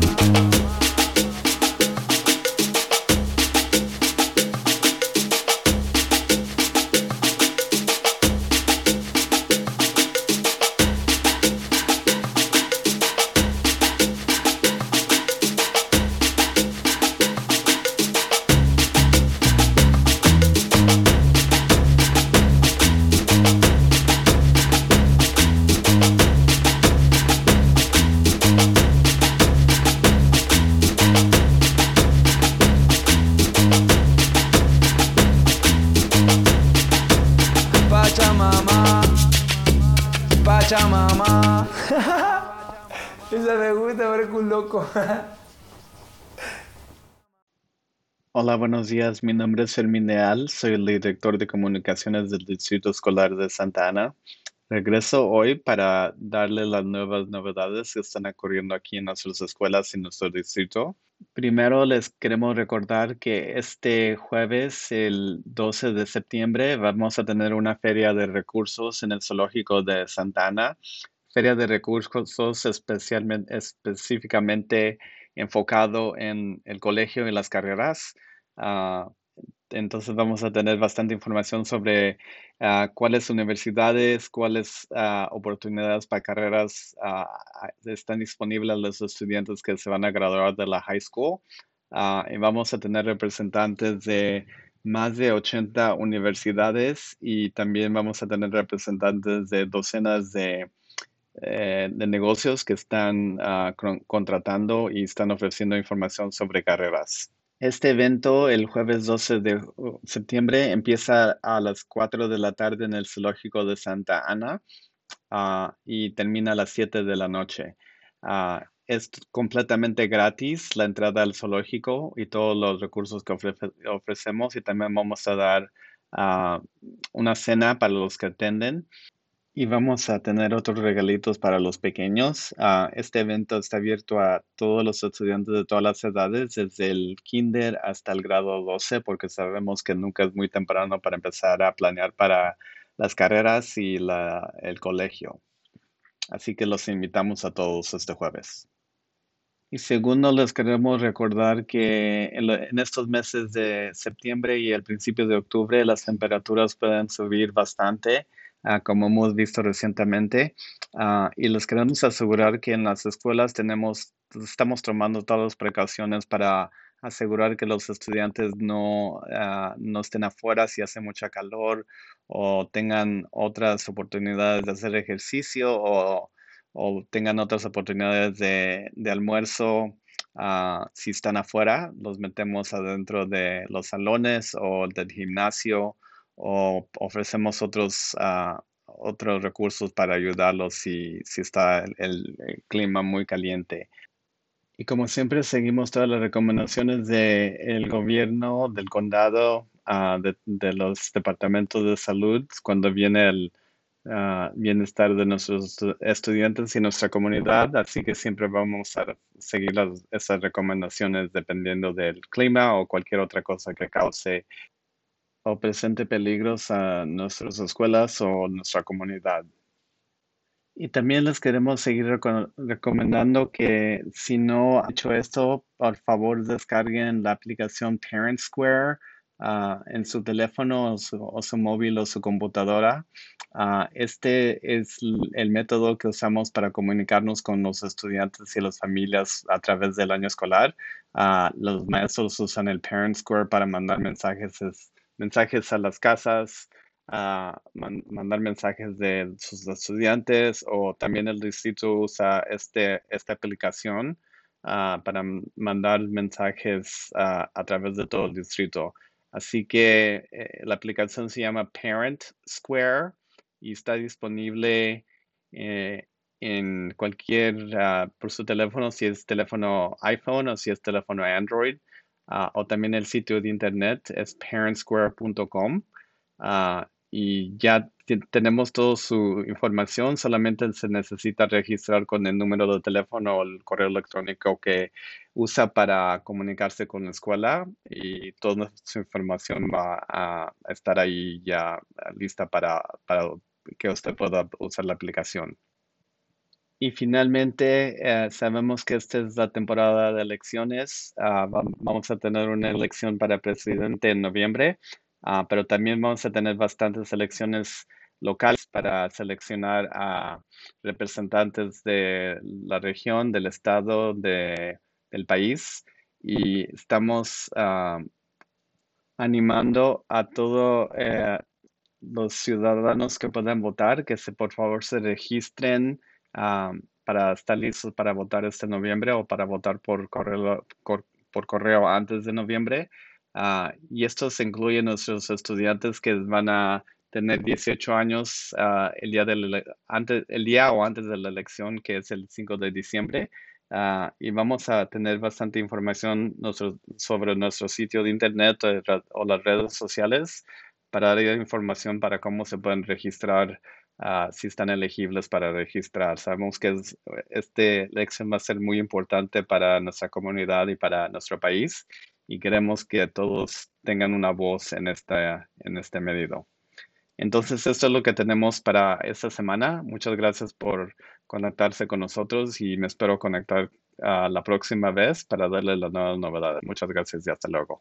Pachamama, Pachamama. Esa me gusta, parezco un loco. Hola, buenos días. Mi nombre es Fermín Leal. Soy el director de comunicaciones del Distrito Escolar de Santa Ana. Regreso hoy para darle las nuevas novedades que están ocurriendo aquí en nuestras escuelas y en nuestro distrito. Primero les queremos recordar que este jueves, el doce de septiembre, vamos a tener una feria de recursos en el zoológico de Santa Ana. Feria de recursos especialmente, específicamente enfocado en el colegio y las carreras. Uh, entonces vamos a tener bastante información sobre uh, cuáles universidades, cuáles uh, oportunidades para carreras uh, están disponibles a los estudiantes que se van a graduar de la high school. Uh, y vamos a tener representantes de más de ochenta universidades y también vamos a tener representantes de docenas de Eh, de negocios que están uh, contratando y están ofreciendo información sobre carreras. Este evento, el jueves doce de septiembre, empieza a las cuatro de la tarde en el zoológico de Santa Ana uh, y termina a las siete de la noche. Uh, es completamente gratis la entrada al zoológico y todos los recursos que ofrece, ofrecemos, y también vamos a dar uh, una cena para los que atenden. Y vamos a tener otros regalitos para los pequeños. Uh, este evento está abierto a todos los estudiantes de todas las edades, desde el kinder hasta el grado doce, porque sabemos que nunca es muy temprano para empezar a planear para las carreras y la, el colegio. Así que los invitamos a todos este jueves. Y segundo, les queremos recordar que en, en estos meses de septiembre y el principio de octubre las temperaturas pueden subir bastante. Uh, como hemos visto recientemente, uh, y les queremos asegurar que en las escuelas tenemos, estamos tomando todas las precauciones para asegurar que los estudiantes no, uh, no estén afuera si hace mucha calor o tengan otras oportunidades de hacer ejercicio o, o tengan otras oportunidades de, de almuerzo. Uh, si están afuera, los metemos adentro de los salones o del gimnasio, o ofrecemos otros, uh, otros recursos para ayudarlos si, si está el, el clima muy caliente. Y como siempre, seguimos todas las recomendaciones del gobierno, del condado, uh, de, de los departamentos de salud cuando viene el uh, bienestar de nuestros estudiantes y nuestra comunidad. Así que siempre vamos a seguir las, esas recomendaciones dependiendo del clima o cualquier otra cosa que cause o presente peligros a nuestras escuelas o nuestra comunidad. Y también les queremos seguir reco- recomendando que si no han hecho esto, por favor descarguen la aplicación Parent Square uh, en su teléfono o su, o su móvil o su computadora. Uh, este es el método que usamos para comunicarnos con los estudiantes y las familias a través del año escolar. Uh, los maestros usan el Parent Square para mandar mensajes mensajes a las casas, uh, man, mandar mensajes de sus estudiantes, o también el distrito usa este, esta aplicación uh, para mandar mensajes uh, a través de todo el distrito. Así que eh, la aplicación se llama Parent Square y está disponible eh, en cualquier, uh, por su teléfono, si es teléfono iPhone o si es teléfono Android, uh, o también el sitio de internet es parent square punto com. Uh, y ya tenemos toda su información, solamente se necesita registrar con el número de teléfono o el correo electrónico que usa para comunicarse con la escuela, y toda su información va a estar ahí ya lista para, para que usted pueda usar la aplicación. Y finalmente, eh, sabemos que esta es la temporada de elecciones. Uh, vamos a tener una elección para presidente en noviembre. Uh, pero también vamos a tener bastantes elecciones locales para seleccionar a representantes de la región, del estado, de, del país. Y estamos uh, animando a todos eh, los ciudadanos que puedan votar, que se, por favor se registren uh, para estar listos para votar este noviembre o para votar por correo, por, por correo antes de noviembre. Uh, y esto se incluye nuestros estudiantes que van a tener dieciocho años uh, el, día de la, antes, el día o antes de la elección, que es el cinco de diciembre. Uh, y vamos a tener bastante información nuestro, sobre nuestro sitio de internet o, o las redes sociales para dar información para cómo se pueden registrar, uh, si están elegibles para registrar. Sabemos que es, esta elección va a ser muy importante para nuestra comunidad y para nuestro país, y queremos que todos tengan una voz en esta, en este medida. Entonces, esto es lo que tenemos para esta semana. Muchas gracias por conectarse con nosotros y me espero conectar uh, la próxima vez para darles las nuevas novedades. Muchas gracias y hasta luego.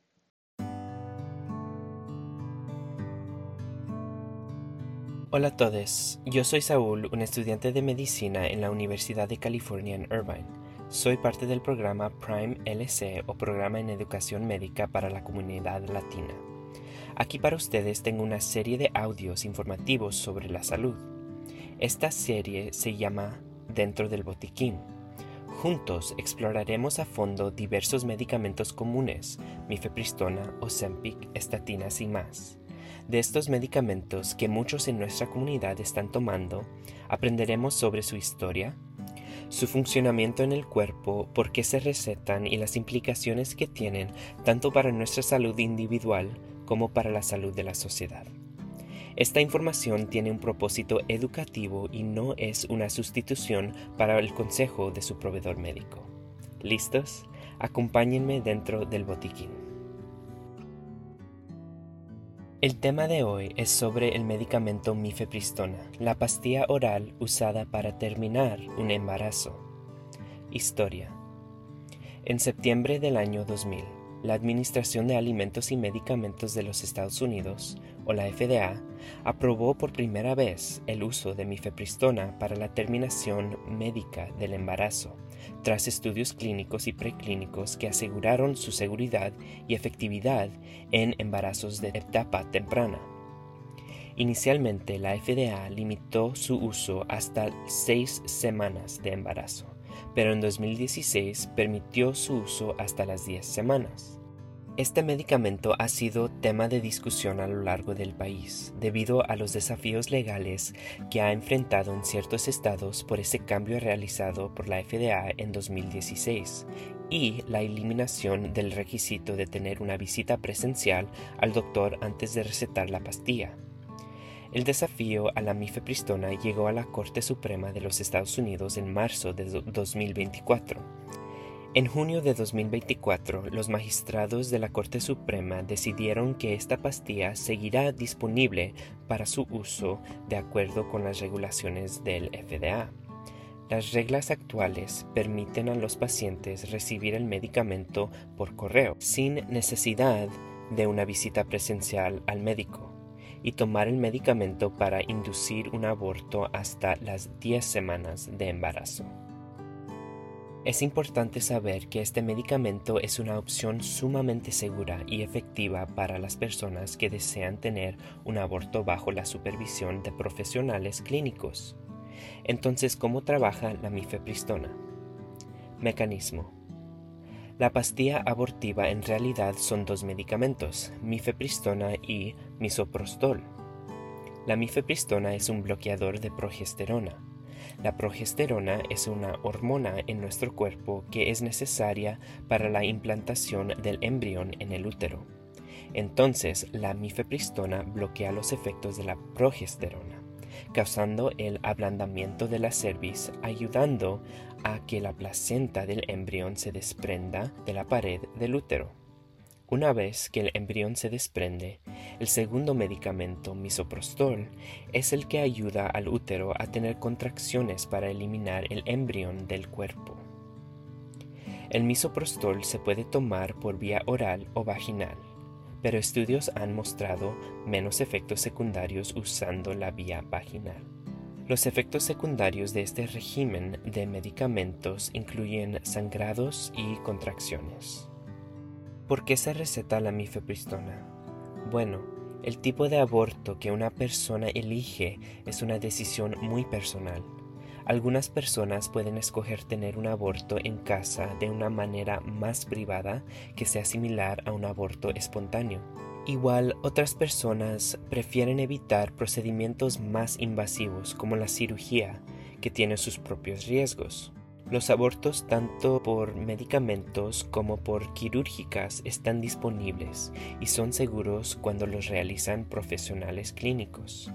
Hola a todos, yo soy Saúl, un estudiante de medicina en la Universidad de California en Irvine. Soy parte del programa Prime L C o Programa en Educación Médica para la Comunidad Latina. Aquí para ustedes tengo una serie de audios informativos sobre la salud. Esta serie se llama Dentro del Botiquín. Juntos exploraremos a fondo diversos medicamentos comunes, mifepristona, Ozempic, estatinas y más. De estos medicamentos que muchos en nuestra comunidad están tomando, aprenderemos sobre su historia, su funcionamiento en el cuerpo, por qué se recetan y las implicaciones que tienen tanto para nuestra salud individual como para la salud de la sociedad. Esta información tiene un propósito educativo y no es una sustitución para el consejo de su proveedor médico. ¿Listos? Acompáñenme dentro del botiquín. El tema de hoy es sobre el medicamento mifepristona, la pastilla oral usada para terminar un embarazo. Historia. En septiembre del año dos mil, la Administración de Alimentos y Medicamentos de los Estados Unidos, o la F D A, aprobó por primera vez el uso de mifepristona para la terminación médica del embarazo, tras estudios clínicos y preclínicos que aseguraron su seguridad y efectividad en embarazos de etapa temprana. Inicialmente, la F D A limitó su uso hasta seis semanas de embarazo, pero en dos mil dieciséis permitió su uso hasta las diez semanas. Este medicamento ha sido tema de discusión a lo largo del país, debido a los desafíos legales que ha enfrentado en ciertos estados por ese cambio realizado por la F D A en dos mil dieciséis y la eliminación del requisito de tener una visita presencial al doctor antes de recetar la pastilla. El desafío a la mifepristona llegó a la Corte Suprema de los Estados Unidos en marzo de dos mil veinticuatro. En junio de dos mil veinticuatro, los magistrados de la Corte Suprema decidieron que esta pastilla seguirá disponible para su uso de acuerdo con las regulaciones del F D A. Las reglas actuales permiten a los pacientes recibir el medicamento por correo, sin necesidad de una visita presencial al médico, y tomar el medicamento para inducir un aborto hasta las diez semanas de embarazo. Es importante saber que este medicamento es una opción sumamente segura y efectiva para las personas que desean tener un aborto bajo la supervisión de profesionales clínicos. Entonces, ¿cómo trabaja la mifepristona? Mecanismo. La pastilla abortiva en realidad son dos medicamentos, mifepristona y misoprostol. La mifepristona es un bloqueador de progesterona. La progesterona es una hormona en nuestro cuerpo que es necesaria para la implantación del embrión en el útero. Entonces, la mifepristona bloquea los efectos de la progesterona, causando el ablandamiento de la cervix, ayudando a que la placenta del embrión se desprenda de la pared del útero. Una vez que el embrión se desprende, el segundo medicamento, misoprostol, es el que ayuda al útero a tener contracciones para eliminar el embrión del cuerpo. El misoprostol se puede tomar por vía oral o vaginal, pero estudios han mostrado menos efectos secundarios usando la vía vaginal. Los efectos secundarios de este régimen de medicamentos incluyen sangrados y contracciones. ¿Por qué se receta la mifepristona? Bueno, el tipo de aborto que una persona elige es una decisión muy personal. Algunas personas pueden escoger tener un aborto en casa de una manera más privada que sea similar a un aborto espontáneo. Igual, otras personas prefieren evitar procedimientos más invasivos como la cirugía, que tiene sus propios riesgos. Los abortos tanto por medicamentos como por quirúrgicas están disponibles y son seguros cuando los realizan profesionales clínicos.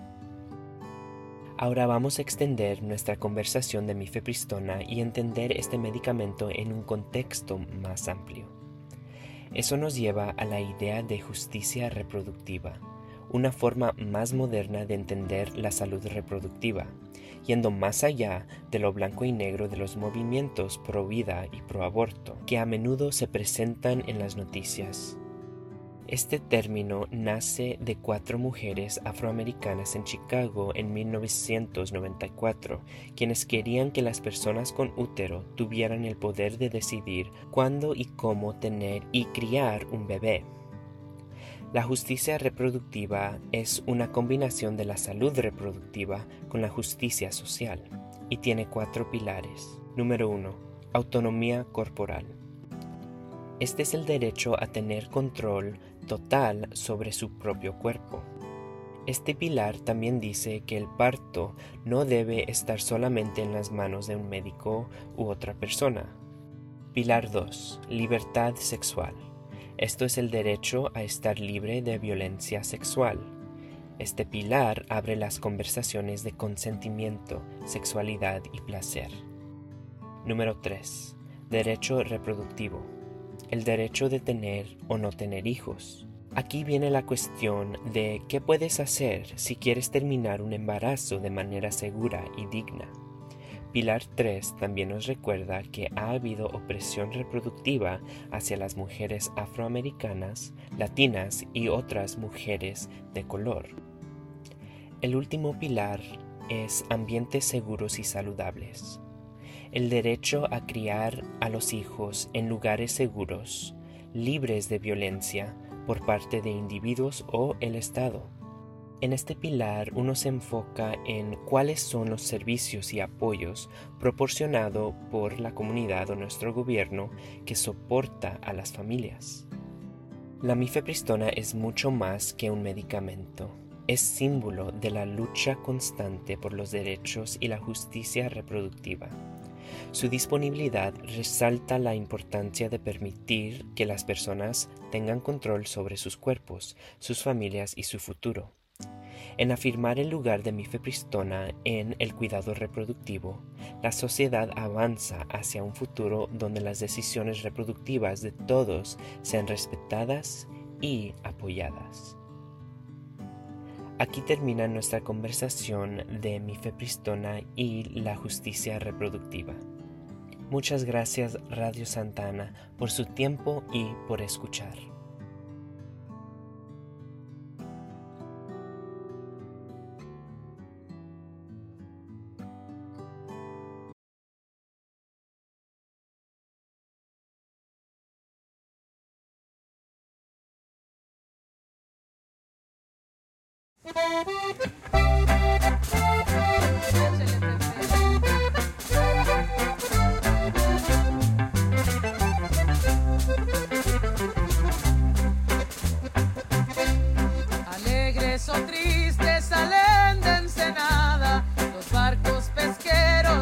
Ahora vamos a extender nuestra conversación de mifepristona y entender este medicamento en un contexto más amplio. Eso nos lleva a la idea de justicia reproductiva, una forma más moderna de entender la salud reproductiva, yendo más allá de lo blanco y negro de los movimientos pro vida y pro aborto, que a menudo se presentan en las noticias. Este término nace de cuatro mujeres afroamericanas en Chicago en mil novecientos noventa y cuatro, quienes querían que las personas con útero tuvieran el poder de decidir cuándo y cómo tener y criar un bebé. La justicia reproductiva es una combinación de la salud reproductiva con la justicia social y tiene cuatro pilares. Número uno. Autonomía corporal. Este es el derecho a tener control total sobre su propio cuerpo. Este pilar también dice que el parto no debe estar solamente en las manos de un médico u otra persona. Pilar dos. Libertad sexual. Esto es el derecho a estar libre de violencia sexual. Este pilar abre las conversaciones de consentimiento, sexualidad y placer. Número tres. Derecho reproductivo. El derecho de tener o no tener hijos. Aquí viene la cuestión de qué puedes hacer si quieres terminar un embarazo de manera segura y digna. Pilar tres también nos recuerda que ha habido opresión reproductiva hacia las mujeres afroamericanas, latinas y otras mujeres de color. El último pilar es ambientes seguros y saludables. El derecho a criar a los hijos en lugares seguros, libres de violencia por parte de individuos o el Estado. En este pilar uno se enfoca en cuáles son los servicios y apoyos proporcionados por la comunidad o nuestro gobierno que soporta a las familias. La mifepristona es mucho más que un medicamento. Es símbolo de la lucha constante por los derechos y la justicia reproductiva. Su disponibilidad resalta la importancia de permitir que las personas tengan control sobre sus cuerpos, sus familias y su futuro. En afirmar el lugar de mifepristona en el cuidado reproductivo, la sociedad avanza hacia un futuro donde las decisiones reproductivas de todos sean respetadas y apoyadas. Aquí termina nuestra conversación de mifepristona y la justicia reproductiva. Muchas gracias Radio Santa Ana por su tiempo y por escuchar. Alegres o tristes salen de Ensenada los barcos pesqueros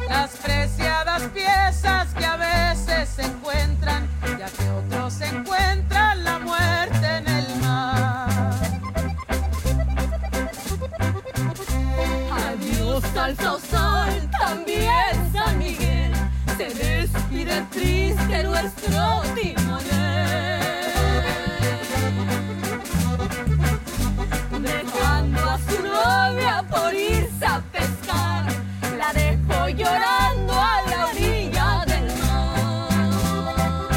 las preciadas piezas que a veces se encuentran, ya que otros encuentran la muerte en el mar. Adiós al Sausal, también San Miguel, se despide triste nuestro timonel, dejando a su novia por irse a pescar, la dejó llorando a la orilla del mar.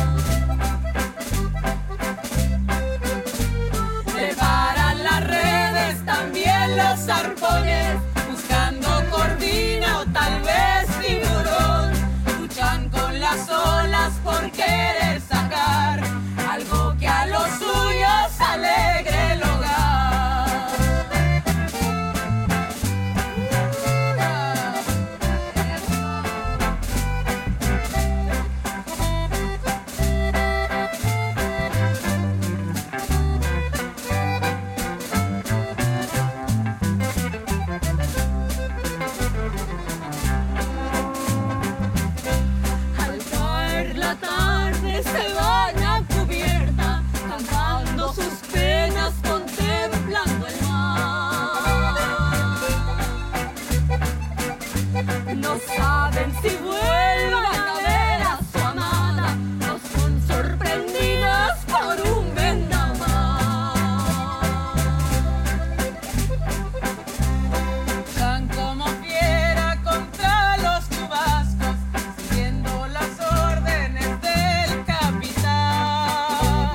Preparan las redes, también los arpones, buscando corvina o tal vez tiburón, luchan con las olas por querer sacar algo que a los suyos alegre el hogar. Al caer la tarde se van a cubierta, cantando sus penas, contemplando el mar. No saben si vuelvan a ver a su amada, no son sorprendidos por un vendaval. Luchan como fiera contra los chubascos, siguiendo las órdenes del capitán.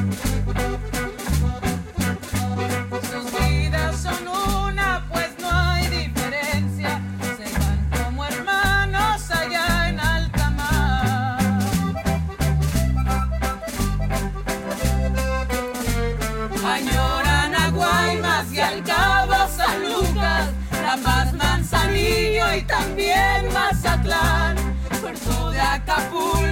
Sus vidas son una, pues no hay diferencia, se van como hermanos allá en alta mar. Añoran a Guaymas y al Cabo San Lucas, La Paz, Manzanillo y también Mazatlán, Puerto de Acapulco